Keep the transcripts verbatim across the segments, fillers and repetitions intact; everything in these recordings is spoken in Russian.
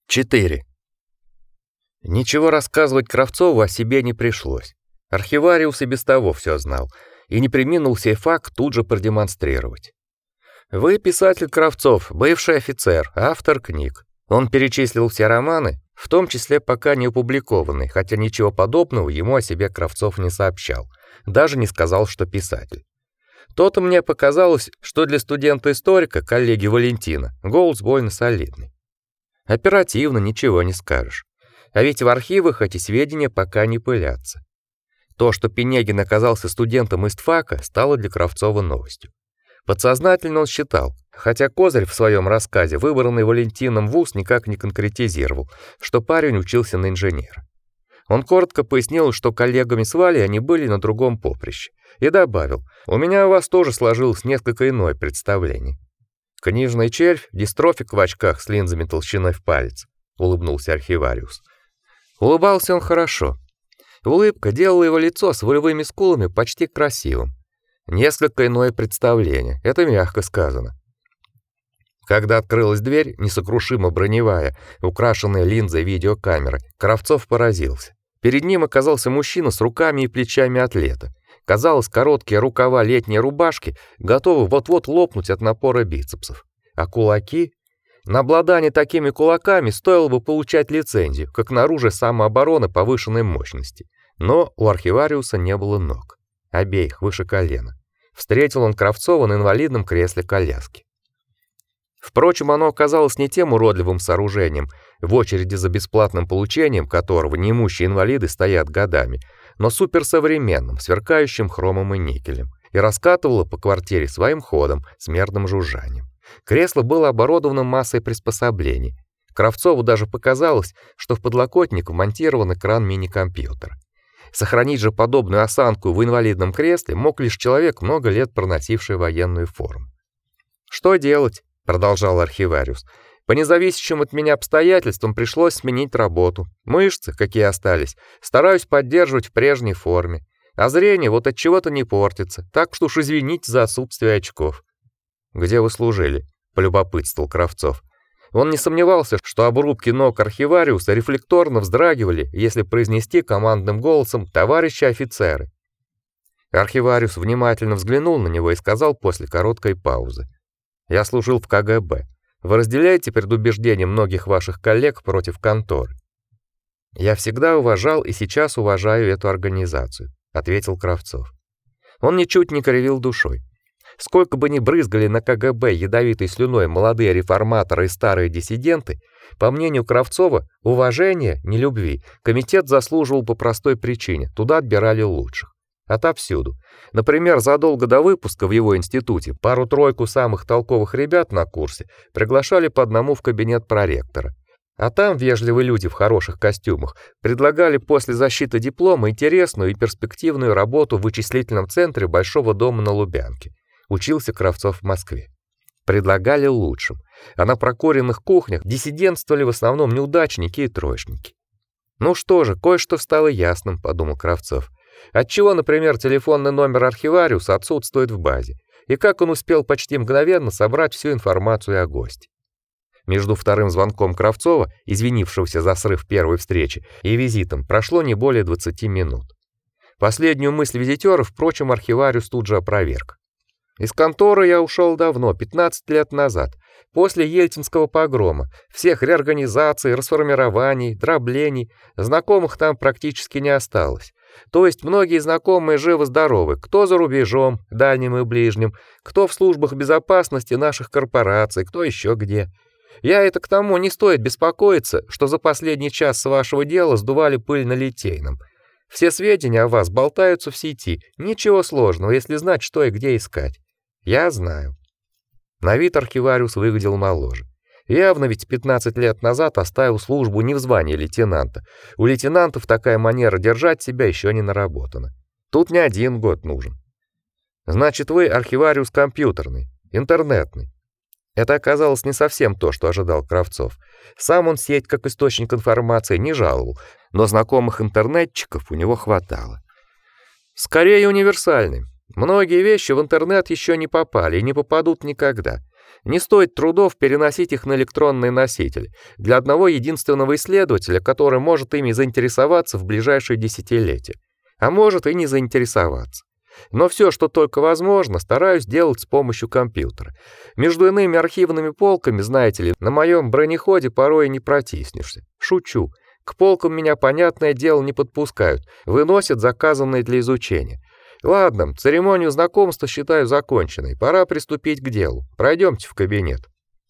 четыре. Ничего рассказывать Кравцову о себе не пришлось. Архивариус и без того все знал, и не преминул сей факт тут же продемонстрировать. Вы писатель Кравцов, бывший офицер, автор книг. Он перечислил все романы, в том числе пока не опубликованные, хотя ничего подобного ему о себе Кравцов не сообщал, даже не сказал, что писатель. То-то мне показалось, что для студента-историка, коллеги Валентина, голос больно солидный. Оперативно, ничего не скажешь. А ведь в архивах эти сведения пока не пылятся. То, что Пинегин оказался студентом истфака, стало для Кравцова новостью. Подсознательно он считал, хотя Козырь в своем рассказе выбранный Валентином вуз никак не конкретизировал, что парень учился на инженера. Он коротко пояснил, что коллегами с Валей они были на другом поприще, и добавил: «У меня о вас тоже сложилось несколько иное представление». «Книжный червь, дистрофик в очках с линзами толщиной в палец», — улыбнулся архивариус. Улыбался он хорошо. Улыбка делала его лицо с волевыми скулами почти красивым. Несколько иное представление, это мягко сказано. Когда открылась дверь, несокрушимо броневая, украшенная линзой видеокамеры, Кравцов поразился. Перед ним оказался мужчина с руками и плечами атлета. Казалось, короткие рукава летней рубашки готовы вот-вот лопнуть от напора бицепсов. А кулаки? На обладание такими кулаками стоило бы получать лицензию, как на оружие самообороны повышенной мощности. Но у архивариуса не было ног, обеих выше колена. Встретил он Кравцова на инвалидном кресле коляски. Впрочем, оно оказалось не тем уродливым сооружением, в очереди за бесплатным получением которого неимущие инвалиды стоят годами, но суперсовременным, сверкающим хромом и никелем, и раскатывало по квартире своим ходом с мерным жужжанием. Кресло было оборудовано массой приспособлений. Кравцову даже показалось, что в подлокотник вмонтирован экран мини-компьютера. Сохранить же подобную осанку в инвалидном кресле мог лишь человек, много лет проносивший военную форму. «Что делать?» — продолжал архивариус. «По независящим от меня обстоятельствам пришлось сменить работу. Мышцы, какие остались, стараюсь поддерживать в прежней форме. А зрение вот от чего-то не портится, так что уж извините за отсутствие очков». «Где вы служили?» — полюбопытствовал Кравцов. Он не сомневался, что обрубки ног архивариуса рефлекторно вздрагивали, если произнести командным голосом «товарищи офицеры». Архивариус внимательно взглянул на него и сказал после короткой паузы: «Я служил в ка гэ бэ. Вы разделяете предубеждения многих ваших коллег против конторы?» «Я всегда уважал и сейчас уважаю эту организацию», — ответил Кравцов. Он ничуть не кривил душой. Сколько бы ни брызгали на ка гэ бэ ядовитой слюной молодые реформаторы и старые диссиденты, по мнению Кравцова, уважения, не любви, комитет заслуживал по простой причине: туда отбирали лучших. Отовсюду. Например, задолго до выпуска в его институте пару-тройку самых толковых ребят на курсе приглашали по одному в кабинет проректора. А там вежливые люди в хороших костюмах предлагали после защиты диплома интересную и перспективную работу в вычислительном центре Большого дома на Лубянке. Учился Кравцов в Москве. Предлагали лучшим, а на прокуренных кухнях диссидентствовали в основном неудачники и троечники. Ну что же, кое-что стало ясным, подумал Кравцов. Отчего, например, телефонный номер архивариуса отсутствует в базе, и как он успел почти мгновенно собрать всю информацию о госте. Между вторым звонком Кравцова, извинившегося за срыв первой встречи, и визитом прошло не более двадцати минут. Последнюю мысль визитёра, впрочем, архивариус тут же опроверг. Из конторы я ушел давно, пятнадцать лет назад, после Ельцинского погрома, всех реорганизаций, расформирований, дроблений, знакомых там практически не осталось. То есть многие знакомые живы-здоровы, кто за рубежом, дальним и ближним, кто в службах безопасности наших корпораций, кто еще где. Я это к тому, не стоит беспокоиться, что за последний час с вашего дела сдували пыль на Литейном. Все сведения о вас болтаются в сети, ничего сложного, если знать, что и где искать. Я знаю. На вид архивариус выглядел моложе. Явно ведь пятнадцать лет назад оставил службу не в звании лейтенанта. У лейтенантов такая манера держать себя еще не наработана. Тут не один год нужен. Значит, вы архивариус компьютерный, интернетный. Это оказалось не совсем то, что ожидал Кравцов. Сам он сеть как источник информации не жаловал, но знакомых интернетчиков у него хватало. Скорее универсальный. Многие вещи в интернет еще не попали и не попадут никогда. Не стоит трудов переносить их на электронные носители для одного единственного исследователя, который может ими заинтересоваться в ближайшие десятилетия, а может и не заинтересоваться. Но все, что только возможно, стараюсь делать с помощью компьютера. Между иными архивными полками, знаете ли, на моем бронеходе порой не протиснешься. Шучу. К полкам меня, понятное дело, не подпускают, выносят заказанные для изучения. Ладно, церемонию знакомства считаю законченной. Пора приступить к делу. Пройдемте в кабинет.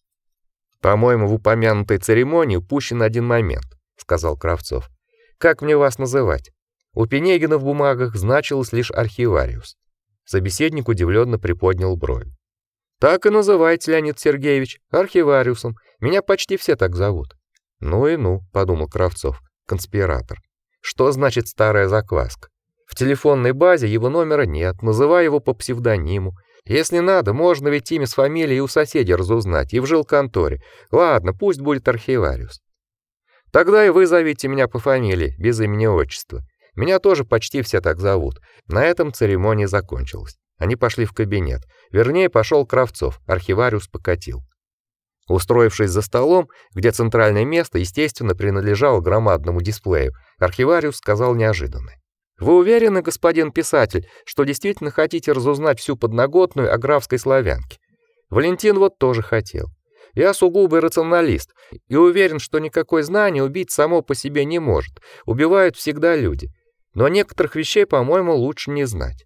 По-моему, в упомянутой церемонии упущен один момент, сказал Кравцов. Как мне вас называть? У Пинегина в бумагах значилось лишь архивариус. Собеседник удивленно приподнял брови. Так и называйте, Леонид Сергеевич, архивариусом. Меня почти все так зовут. Ну и ну, подумал Кравцов, конспиратор. Что значит старая закваска? В телефонной базе его номера нет, называй его по псевдониму. Если надо, можно ведь имя с фамилией у соседей разузнать и в жилконторе. Ладно, пусть будет архивариус. Тогда и вы зовите меня по фамилии, без имени-отчества. Меня тоже почти все так зовут. На этом церемония закончилась. Они пошли в кабинет. Вернее, пошел Кравцов, архивариус покатил. Устроившись за столом, где центральное место, естественно, принадлежало громадному дисплею, архивариус сказал неожиданно: «Вы уверены, господин писатель, что действительно хотите разузнать всю подноготную о графской славянке? Валентин вот тоже хотел. Я сугубый рационалист и уверен, что никакое знание убить само по себе не может. Убивают всегда люди. Но некоторых вещей, по-моему, лучше не знать».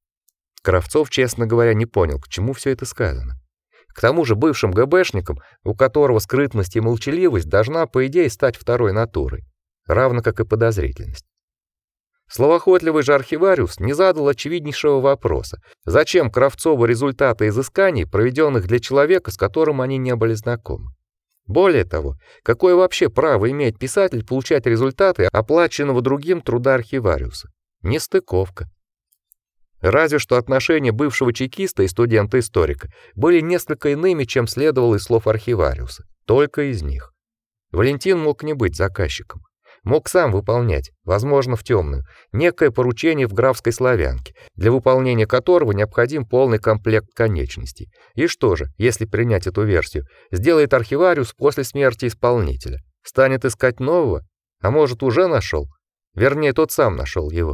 Кравцов, честно говоря, не понял, к чему все это сказано. К тому же бывшим ГБшником, у которого скрытность и молчаливость должна, по идее, стать второй натурой, равно как и подозрительность. Словоохотливый же архивариус не задал очевиднейшего вопроса: зачем Кравцову результаты изысканий, проведенных для человека, с которым они не были знакомы? Более того, какое вообще право имеет писатель получать результаты оплаченного другим труда архивариуса? Нестыковка. Разве что отношения бывшего чекиста и студента-историка были несколько иными, чем следовало из слов архивариуса. Только из них. Валентин мог не быть заказчиком. Мог сам выполнять, возможно, в темную, некое поручение в графской славянке, для выполнения которого необходим полный комплект конечностей. И что же, если принять эту версию, сделает архивариус после смерти исполнителя? Станет искать нового? А может, уже нашел? Вернее, тот сам нашел его.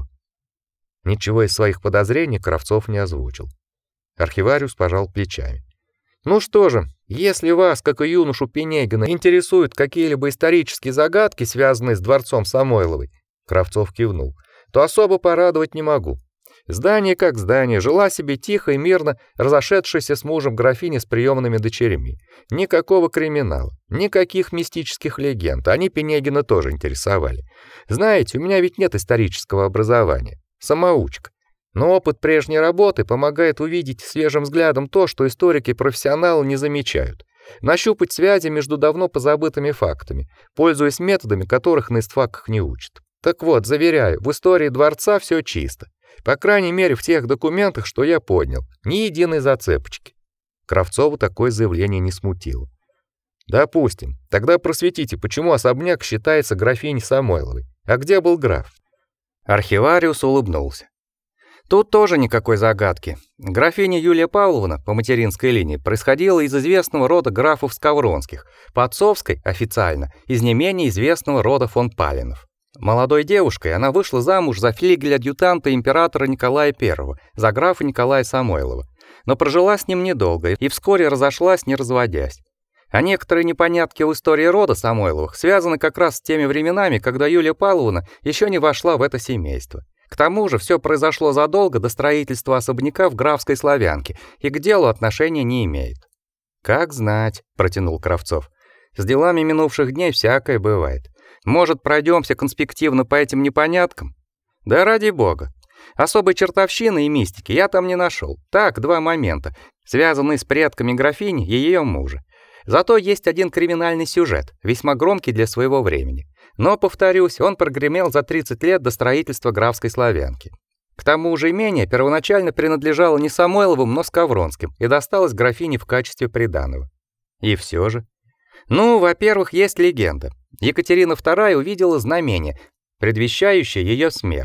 Ничего из своих подозрений Кравцов не озвучил. Архивариус пожал плечами. Ну что же, если вас, как и юношу Пинегина, интересуют какие-либо исторические загадки, связанные с дворцом Самойловой, Кравцов кивнул, то особо порадовать не могу. Здание как здание, жила себе тихо и мирно разошедшаяся с мужем графиня с приемными дочерями. Никакого криминала, никаких мистических легенд, они Пинегина тоже интересовали. Знаете, у меня ведь нет исторического образования. Самоучка. Но опыт прежней работы помогает увидеть свежим взглядом то, что историки-профессионалы не замечают. Нащупать связи между давно позабытыми фактами, пользуясь методами, которых на истфаках не учат. Так вот, заверяю, в истории дворца все чисто. По крайней мере, в тех документах, что я поднял, ни единой зацепочки. Кравцову такое заявление не смутило. Допустим. Тогда просветите, почему особняк считается графиней Самойловой? А где был граф? Архивариус улыбнулся. Тут тоже никакой загадки. Графиня Юлия Павловна по материнской линии происходила из известного рода графов Скавронских, по отцовской официально из не менее известного рода фон Палинов. Молодой девушкой она вышла замуж за флигель-адъютанта императора Николая Первого, за графа Николая Самойлова, но прожила с ним недолго и вскоре разошлась, не разводясь. А некоторые непонятки в истории рода Самойловых связаны как раз с теми временами, когда Юлия Павловна еще не вошла в это семейство. К тому же все произошло задолго до строительства особняка в графской славянке и к делу отношения не имеет. Как знать, протянул Кравцов. С делами минувших дней всякое бывает. Может, пройдемся конспективно по этим непоняткам? Да ради бога. Особой чертовщины и мистики я там не нашел. Так, два момента, связанные с предками графини и ее мужа. Зато есть один криминальный сюжет, весьма громкий для своего времени. Но, повторюсь, он прогремел за тридцать лет до строительства графской славянки. К тому же имение первоначально принадлежало не Самойловым, но Скавронским и досталось графине в качестве приданого. И все же. Ну, во-первых, есть легенда. Екатерина вторая увидела знамение, предвещающее ее смерть.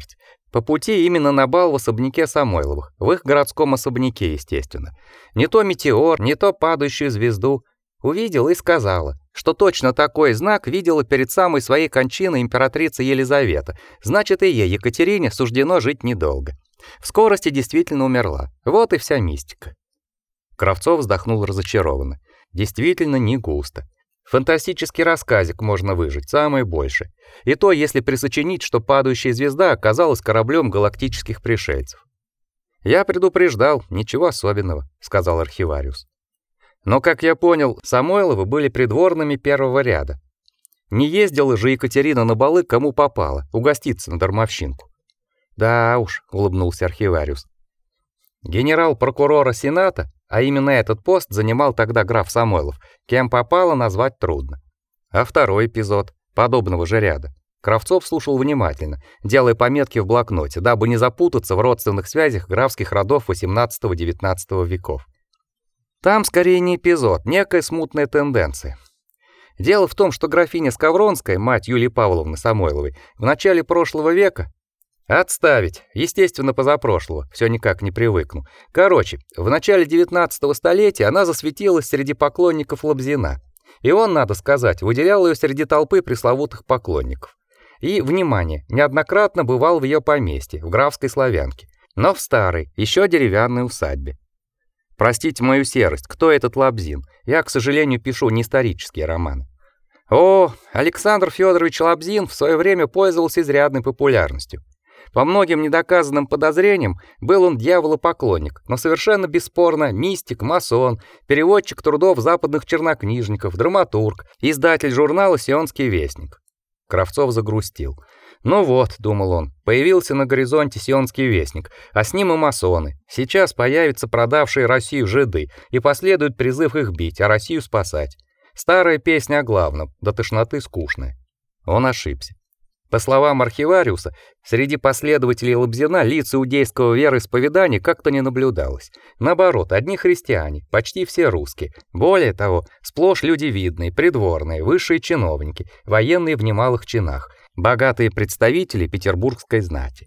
По пути именно на бал в особняке Самойловых, в их городском особняке, естественно. Не то метеор, не то падающую звезду. Увидела и сказала, что точно такой знак видела перед самой своей кончиной императрица Елизавета. Значит, и ей, Екатерине, суждено жить недолго. В скорости действительно умерла. Вот и вся мистика. Кравцов вздохнул разочарованно. Действительно не густо. Фантастический рассказик можно выжить, самое больше. И то, если присочинить, что падающая звезда оказалась кораблем галактических пришельцев. Я предупреждал, ничего особенного, сказал архивариус. Но, как я понял, Самойловы были придворными первого ряда. Не ездила же Екатерина на балы кому попало, угоститься на дармовщинку. Да уж, улыбнулся архивариус. Генерал-прокурора Сената, а именно этот пост занимал тогда граф Самойлов, кем попало назвать трудно. А второй эпизод подобного же ряда Кравцов слушал внимательно, делая пометки в блокноте, дабы не запутаться в родственных связях графских родов восемнадцатого-девятнадцатого веков. Там скорее не эпизод, некая смутная тенденция. Дело в том, что графиня Скавронская, мать Юлии Павловны Самойловой, в начале прошлого века Отставить. Естественно, позапрошлого. Всё никак не привыкну. Короче, в начале девятнадцатого столетия она засветилась среди поклонников Лобзина. И он, надо сказать, выделял её среди толпы пресловутых поклонников. И, внимание, неоднократно бывал в её поместье, в графской Славянке, но в старой, ещё деревянной усадьбе. Простите мою серость, кто этот Лобзин? Я, к сожалению, пишу не исторические романы. О, Александр Фёдорович Лобзин в своё время пользовался изрядной популярностью. По многим недоказанным подозрениям был он дьяволопоклонник, но совершенно бесспорно мистик, масон, переводчик трудов западных чернокнижников, драматург, издатель журнала «Сионский вестник». Кравцов загрустил. Ну вот, думал он, появился на горизонте «Сионский вестник», а с ним и масоны. Сейчас появятся продавшие Россию жиды, и последует призыв их бить, а Россию спасать. Старая песня о главном, до тошноты скучная. Он ошибся. По словам архивариуса, среди последователей Лобзина лиц иудейского вероисповедания как-то не наблюдалось. Наоборот, одни христиане, почти все русские. Более того, сплошь люди видные, придворные, высшие чиновники, военные в немалых чинах, богатые представители петербургской знати.